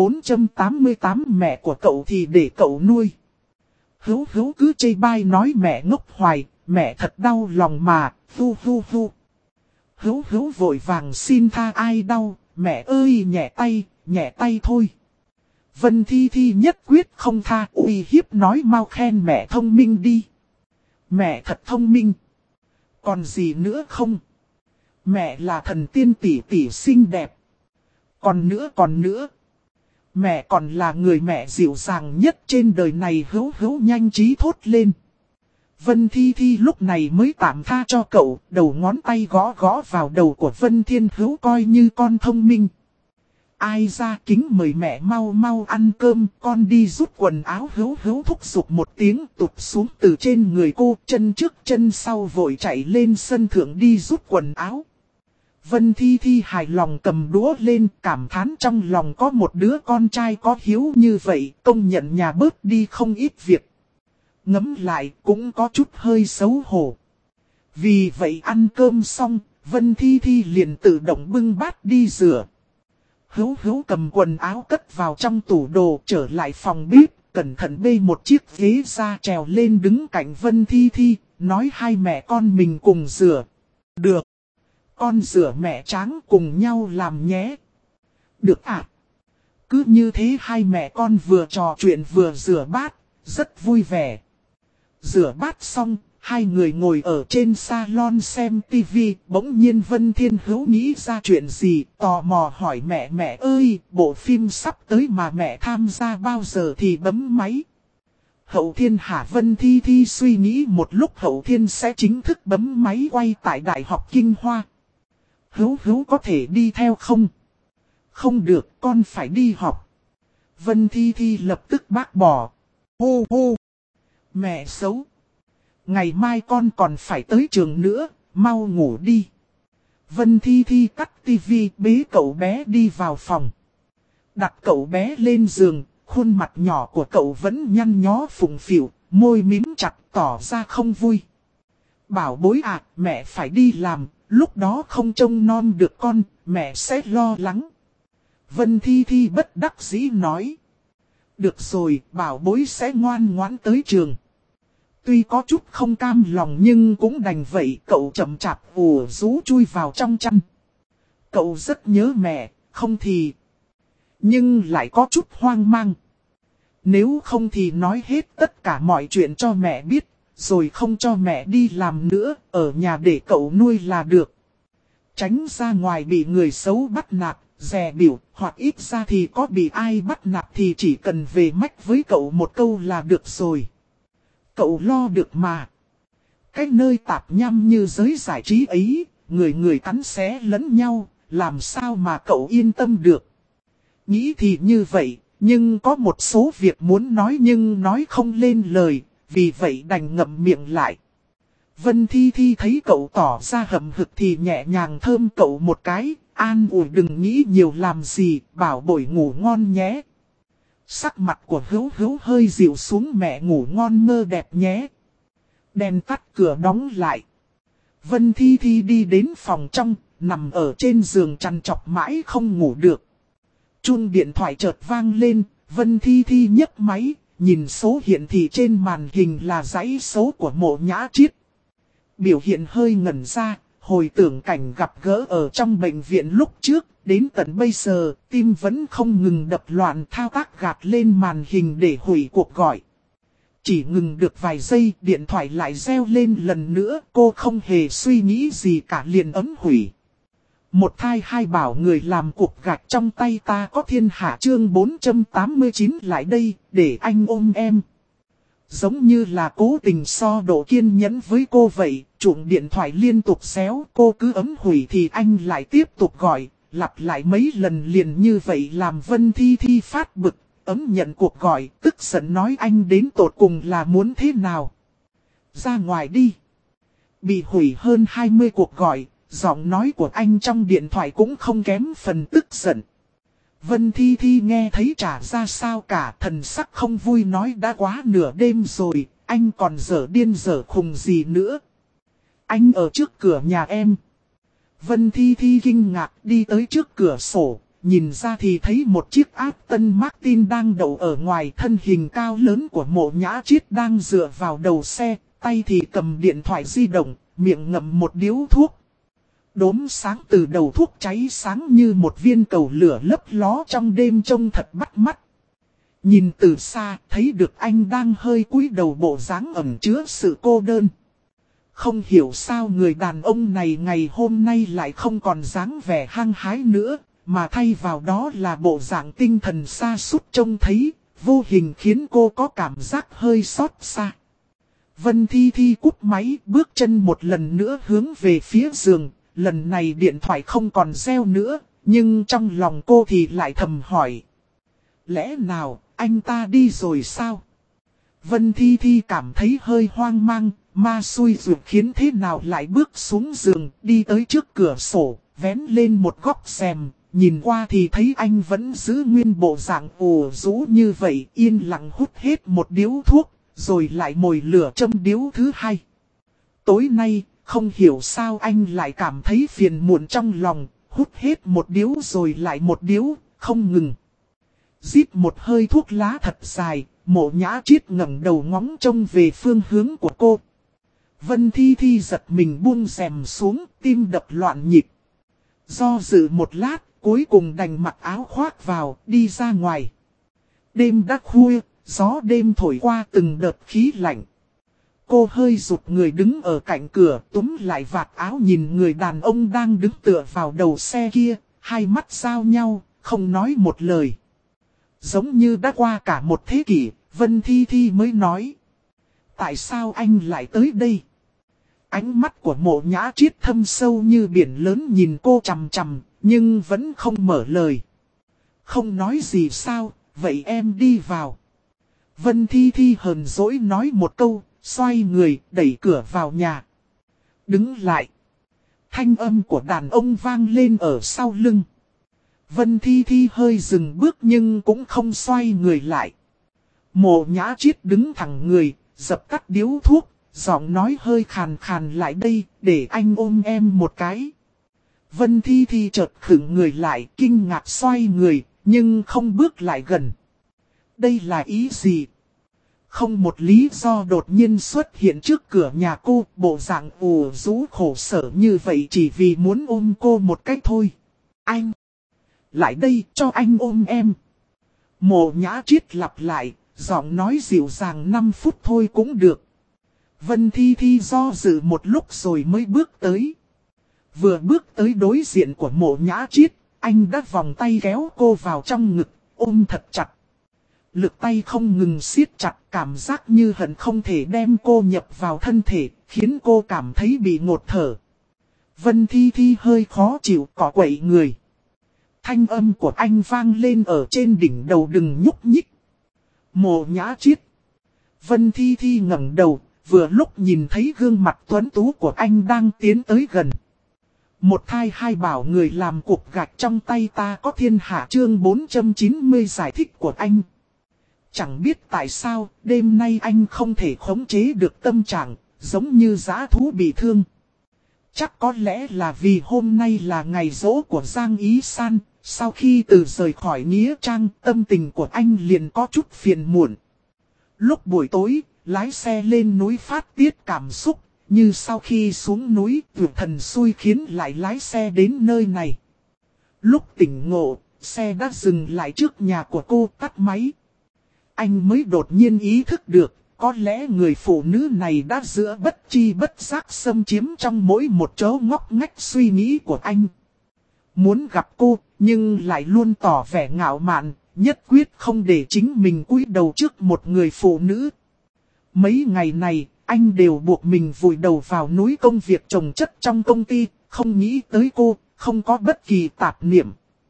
488 mẹ của cậu thì để cậu nuôi. Hữu Hữu cứ chê bai nói mẹ ngốc hoài, mẹ thật đau lòng mà, hu hu hu. Hữu Hữu vội vàng xin tha, ai đau, mẹ ơi nhẹ tay thôi. Vân Thi Thi nhất quyết không tha, uy hiếp nói mau khen mẹ thông minh đi. Mẹ thật thông minh. Còn gì nữa không? Mẹ là thần tiên tỷ tỷ xinh đẹp. Còn nữa. Mẹ còn là người mẹ dịu dàng nhất trên đời này. Hữu Hữu nhanh trí thốt lên. Vân Thi Thi lúc này mới tạm tha cho cậu, đầu ngón tay gõ vào đầu của Vân Thiên Hữu coi như con thông minh. Ai ra kính mời mẹ mau ăn cơm, con đi rút quần áo. Hữu Hữu thúc giục một tiếng tụt xuống từ trên người cô, chân trước chân sau vội chạy lên sân thượng đi rút quần áo. Vân Thi Thi hài lòng cầm đũa lên, cảm thán trong lòng có một đứa con trai có hiếu như vậy, công nhận nhà bớt đi không ít việc. Ngẫm lại cũng có chút hơi xấu hổ. Vì vậy ăn cơm xong, Vân Thi Thi liền tự động bưng bát đi rửa. Hữu Hữu cầm quần áo cất vào trong tủ đồ, trở lại phòng bếp, cẩn thận bê một chiếc ghế ra trèo lên đứng cạnh Vân Thi Thi, nói hai mẹ con mình cùng rửa. Được. Con rửa mẹ Tráng cùng nhau làm nhé. Được ạ. Cứ như thế hai mẹ con vừa trò chuyện vừa rửa bát, rất vui vẻ. Rửa bát xong, hai người ngồi ở trên salon xem tivi, bỗng nhiên Vân Thiên Hữu nghĩ ra chuyện gì, tò mò hỏi mẹ ơi, bộ phim sắp tới mà mẹ tham gia bao giờ thì bấm máy. Hậu Thiên hả? Vân Thi Thi suy nghĩ một lúc, Hậu Thiên sẽ chính thức bấm máy quay tại Đại học Kinh Hoa. Hữu Hữu có thể đi theo không? Không được, con phải đi học. Vân Thi Thi lập tức bác bỏ. Hô hô. Mẹ xấu. Ngày mai con còn phải tới trường nữa, mau ngủ đi. Vân Thi Thi tắt tivi, bế cậu bé đi vào phòng. Đặt cậu bé lên giường, khuôn mặt nhỏ của cậu vẫn nhăn nhó phụng phịu, môi mím chặt tỏ ra không vui. Bảo bối à, mẹ phải đi làm, lúc đó không trông nom được con, mẹ sẽ lo lắng. Vân Thi Thi bất đắc dĩ nói. Được rồi, bảo bối sẽ ngoan ngoãn tới trường. Tuy có chút không cam lòng nhưng cũng đành vậy, cậu chậm chạp ùa rú chui vào trong chăn. Cậu rất nhớ mẹ, không thì... Nhưng lại có chút hoang mang. Nếu không thì nói hết tất cả mọi chuyện cho mẹ biết, rồi không cho mẹ đi làm nữa, ở nhà để cậu nuôi là được. Tránh ra ngoài bị người xấu bắt nạt, dè biểu, hoặc ít ra thì có bị ai bắt nạt thì chỉ cần về mách với cậu một câu là được rồi. Cậu lo được mà. Cái nơi tạp nham như giới giải trí ấy, người cắn xé lẫn nhau, làm sao mà cậu yên tâm được. Nghĩ thì như vậy, nhưng có một số việc muốn nói nhưng nói không lên lời, vì vậy đành ngậm miệng lại. Vân Thi Thi thấy cậu tỏ ra hậm hực thì nhẹ nhàng thơm cậu một cái, an ủi đừng nghĩ nhiều làm gì, bảo bội ngủ ngon nhé. Sắc mặt của Hữu Hữu hơi dịu xuống, mẹ ngủ ngon mơ đẹp nhé. Đèn tắt cửa đóng lại. Vân Thi Thi đi đến phòng trong, nằm ở trên giường trằn trọc mãi không ngủ được. Chuông điện thoại chợt vang lên, Vân Thi Thi nhấc máy, nhìn số hiển thị trên màn hình là dãy số của Mộ Nhã Triết. Biểu hiện hơi ngẩn ra, hồi tưởng cảnh gặp gỡ ở trong bệnh viện lúc trước, đến tận bây giờ, tim vẫn không ngừng đập loạn thao tác gạt lên màn hình để hủy cuộc gọi. Chỉ ngừng được vài giây, điện thoại lại reo lên lần nữa, cô không hề suy nghĩ gì cả liền ấn hủy. Một thai hai bảo người làm cục gạch trong tay ta có thiên hạ chương 489 lại đây, để anh ôm em. Giống như là cố tình so độ kiên nhẫn với cô vậy, chuộng điện thoại liên tục xéo, cô cứ ấn hủy thì anh lại tiếp tục gọi, lặp lại mấy lần liền như vậy làm Vân Thi Thi phát bực, ấn nhận cuộc gọi, tức giận nói anh đến tột cùng là muốn thế nào. Ra ngoài đi. Bị hủy hơn 20 cuộc gọi, giọng nói của anh trong điện thoại cũng không kém phần tức giận. Vân Thi Thi nghe thấy chả ra sao cả, thần sắc không vui nói đã quá nửa đêm rồi, anh còn dở điên dở khùng gì nữa. Anh ở trước cửa nhà em. Vân Thi Thi kinh ngạc đi tới trước cửa sổ, nhìn ra thì thấy một chiếc Aston Martin đang đậu ở ngoài, thân hình cao lớn của Mộ Nhã Triết đang dựa vào đầu xe, tay thì cầm điện thoại di động, miệng ngậm một điếu thuốc. Đốm sáng từ đầu thuốc cháy sáng như một viên cầu lửa lấp ló trong đêm trông thật bắt mắt. Nhìn từ xa thấy được anh đang hơi cúi đầu, bộ dáng ẩn chứa sự cô đơn. Không hiểu sao người đàn ông này ngày hôm nay lại không còn dáng vẻ hăng hái nữa, mà thay vào đó là bộ dạng tinh thần sa sút trông thấy, vô hình khiến cô có cảm giác hơi xót xa. Vân Thi Thi cúp máy, bước chân một lần nữa hướng về phía giường. Lần này điện thoại không còn reo nữa, nhưng trong lòng cô thì lại thầm hỏi. Lẽ nào, anh ta đi rồi sao? Vân Thi Thi cảm thấy hơi hoang mang, ma xui ruột khiến thế nào lại bước xuống giường, đi tới trước cửa sổ, vén lên một góc rèm, nhìn qua thì thấy anh vẫn giữ nguyên bộ dạng ủ rũ như vậy, yên lặng hút hết một điếu thuốc, rồi lại mồi lửa châm điếu thứ hai. Tối nay, không hiểu sao anh lại cảm thấy phiền muộn trong lòng, hút hết một điếu rồi lại một điếu, không ngừng. Rít một hơi thuốc lá thật dài, Mộ Nhã Triết ngẩng đầu ngóng trông về phương hướng của cô. Vân Thi Thi giật mình buông rèm xuống, tim đập loạn nhịp. Do dự một lát, cuối cùng đành mặc áo khoác vào, đi ra ngoài. Đêm đã khuya, gió đêm thổi qua từng đợt khí lạnh. Cô hơi rụt người đứng ở cạnh cửa, túm lại vạt áo nhìn người đàn ông đang đứng tựa vào đầu xe kia, hai mắt giao nhau, không nói một lời. Giống như đã qua cả một thế kỷ, Vân Thi Thi mới nói. Tại sao anh lại tới đây? Ánh mắt của Mộ Nhã Triết thâm sâu như biển lớn nhìn cô chằm chằm, nhưng vẫn không mở lời. Không nói gì sao, vậy em đi vào. Vân Thi Thi hờn dỗi nói một câu, xoay người, đẩy cửa vào nhà. Đứng lại. Thanh âm của đàn ông vang lên ở sau lưng. Vân Thi Thi hơi dừng bước nhưng cũng không xoay người lại. Mộ Nhã Triết đứng thẳng người, dập tắt điếu thuốc, giọng nói hơi khàn khàn lại đây, để anh ôm em một cái. Vân Thi Thi chợt khựng người lại, kinh ngạc xoay người, nhưng không bước lại gần. Đây là ý gì? Không một lý do đột nhiên xuất hiện trước cửa nhà cô, bộ dạng ủ rũ khổ sở như vậy chỉ vì muốn ôm cô một cách thôi. Anh! Lại đây cho anh ôm em. Mộ Nhã Triết lặp lại, giọng nói dịu dàng 5 phút thôi cũng được. Vân Thi Thi do dự một lúc rồi mới bước tới. Vừa bước tới đối diện của Mộ Nhã Triết, anh đã vòng tay kéo cô vào trong ngực, ôm thật chặt. Lực tay không ngừng siết chặt, cảm giác như hận không thể đem cô nhập vào thân thể, khiến cô cảm thấy bị ngột thở. Vân Thi Thi hơi khó chịu cỏ quậy người. Thanh âm của anh vang lên ở trên đỉnh đầu, đừng nhúc nhích. Mộ Nhã Triết. Vân Thi Thi ngẩng đầu, vừa lúc nhìn thấy gương mặt tuấn tú của anh đang tiến tới gần. Một thai hai bảo người làm cục gạch trong tay ta có thiên hạ chương 490 giải thích của anh. Chẳng biết tại sao, đêm nay anh không thể khống chế được tâm trạng, giống như dã thú bị thương. Chắc có lẽ là vì hôm nay là ngày giỗ của Giang Ý San, sau khi từ rời khỏi Nghĩa Trang, tâm tình của anh liền có chút phiền muộn. Lúc buổi tối, lái xe lên núi phát tiết cảm xúc, như sau khi xuống núi vượt thần xui khiến lại lái xe đến nơi này. Lúc tỉnh ngộ, xe đã dừng lại trước nhà của cô tắt máy. Anh mới đột nhiên ý thức được, có lẽ người phụ nữ này đã giữa bất chi bất giác xâm chiếm trong mỗi một chỗ ngóc ngách suy nghĩ của anh. Muốn gặp cô, nhưng lại luôn tỏ vẻ ngạo mạn, nhất quyết không để chính mình cúi đầu trước một người phụ nữ. Mấy ngày này, anh đều buộc mình vùi đầu vào núi công việc chồng chất trong công ty, không nghĩ tới cô, không có bất kỳ tạp niệm.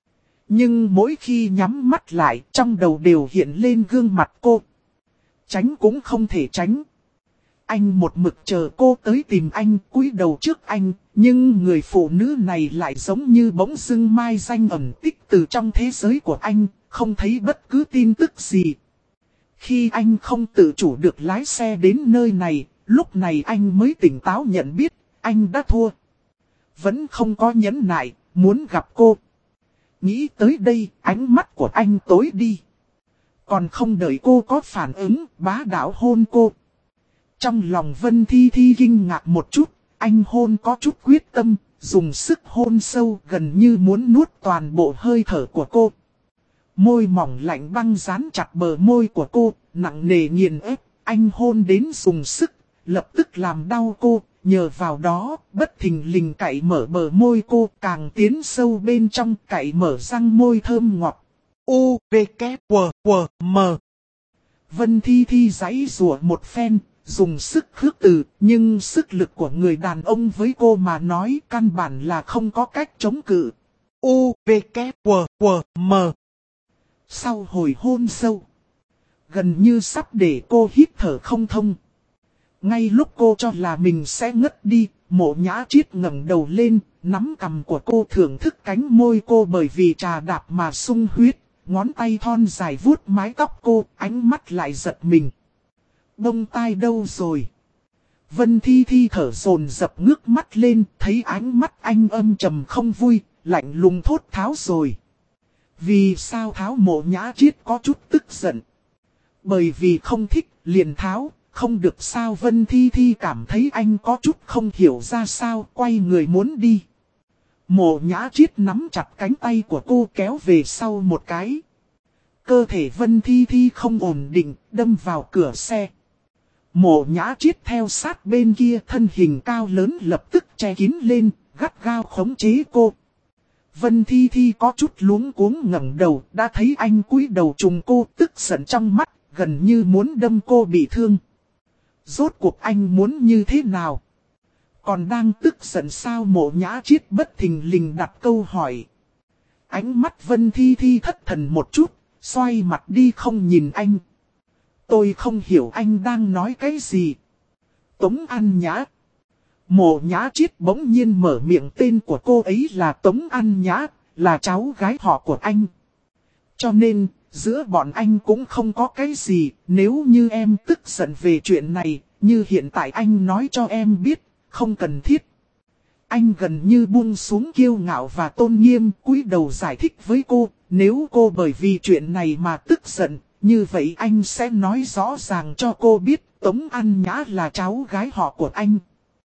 Nhưng mỗi khi nhắm mắt lại, trong đầu đều hiện lên gương mặt cô. Tránh cũng không thể tránh. Anh một mực chờ cô tới tìm anh, cúi đầu trước anh, nhưng người phụ nữ này lại giống như bỗng dưng mai danh ẩn tích từ trong thế giới của anh, không thấy bất cứ tin tức gì. Khi anh không tự chủ được lái xe đến nơi này, lúc này anh mới tỉnh táo nhận biết, anh đã thua. Vẫn không có nhẫn nại, muốn gặp cô. Nghĩ tới đây, ánh mắt của anh tối đi. Còn không đợi cô có phản ứng, bá đạo hôn cô. Trong lòng Vân Thi Thi kinh ngạc một chút, anh hôn có chút quyết tâm, dùng sức hôn sâu gần như muốn nuốt toàn bộ hơi thở của cô. Môi mỏng lạnh băng dán chặt bờ môi của cô, nặng nề nghiền ép, anh hôn đến dùng sức, lập tức làm đau cô, nhờ vào đó, bất thình lình cạy mở bờ môi cô, càng tiến sâu bên trong cạy mở răng môi thơm ngọt. U, V, K, W, W, M. Vân Thi Thi giãy giụa một phen, dùng sức khước từ, nhưng sức lực của người đàn ông với cô mà nói căn bản là không có cách chống cự. U, V, K, W, W, M. Sau hồi hôn sâu, gần như sắp để cô hít thở không thông. Ngay lúc cô cho là mình sẽ ngất đi, Mộ Nhã Triết ngẩng đầu lên, nắm cằm của cô thưởng thức cánh môi cô bởi vì trà đạp mà sung huyết, ngón tay thon dài vuốt mái tóc cô, ánh mắt lại giật mình. Bông tai đâu rồi? Vân Thi Thi thở dồn dập ngước mắt lên, thấy ánh mắt anh âm trầm không vui, lạnh lùng thốt tháo rồi. Vì sao tháo? Mộ Nhã Triết có chút tức giận. Bởi vì không thích, liền tháo, không được sao? Vân Thi Thi cảm thấy anh có chút không hiểu ra sao, quay người muốn đi. Mộ Nhã Triết nắm chặt cánh tay của cô kéo về sau một cái. Cơ thể Vân Thi Thi không ổn định, đâm vào cửa xe. Mộ Nhã Triết theo sát bên kia, thân hình cao lớn lập tức che kín lên, gắt gao khống chế cô. Vân Thi Thi có chút luống cuống ngẩng đầu, đã thấy anh cúi đầu trùng cô, tức giận trong mắt, gần như muốn đâm cô bị thương. Rốt cuộc anh muốn như thế nào? Còn đang tức giận sao? Mộ Nhã Triết bất thình lình đặt câu hỏi. Ánh mắt Vân Thi Thi thất thần một chút, xoay mặt đi không nhìn anh. Tôi không hiểu anh đang nói cái gì. Tống An Nhã. Mộ Nhã Triết bỗng nhiên mở miệng, tên của cô ấy là Tống An Nhã, là cháu gái họ của anh. Cho nên, giữa bọn anh cũng không có cái gì, nếu như em tức giận về chuyện này, như hiện tại anh nói cho em biết, không cần thiết. Anh gần như buông xuống kiêu ngạo và tôn nghiêm, cúi đầu giải thích với cô, nếu cô bởi vì chuyện này mà tức giận, như vậy anh sẽ nói rõ ràng cho cô biết Tống An Nhã là cháu gái họ của anh.